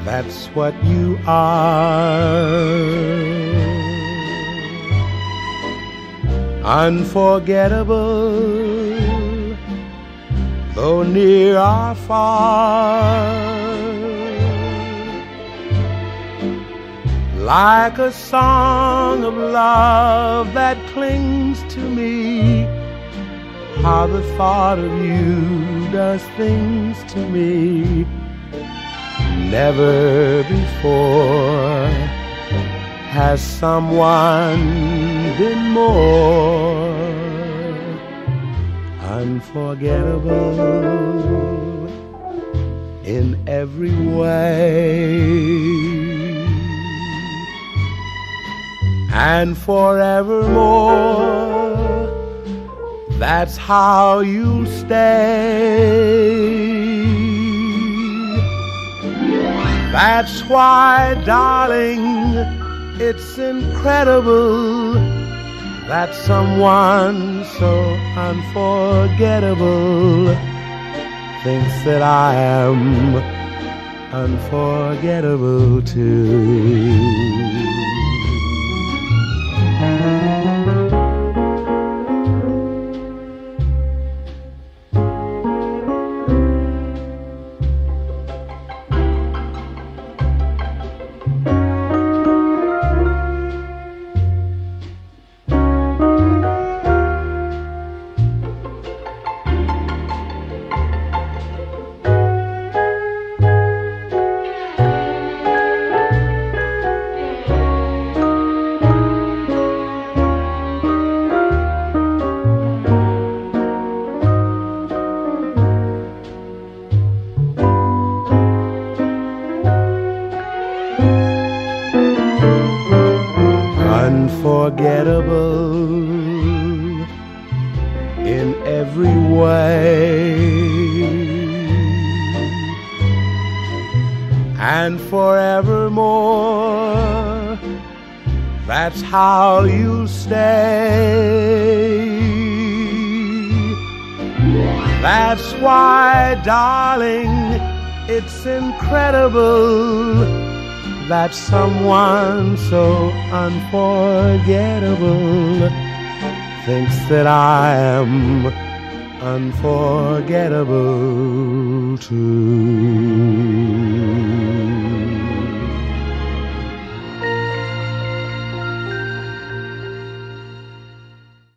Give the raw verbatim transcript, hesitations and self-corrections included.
That's what you are. Unforgettable, though near or far, like a song of love that clings to me. How the thought of you does things to me. Never before has someone been more unforgettable in every way. And forevermore, that's how you'll stay. That's why, darling, it's incredible that someone so unforgettable thinks that I am unforgettable too. Unforgettable in every way, and forevermore, that's how you'll stay. That's why, darling, it's incredible that someone so unforgettable thinks that I am unforgettable too.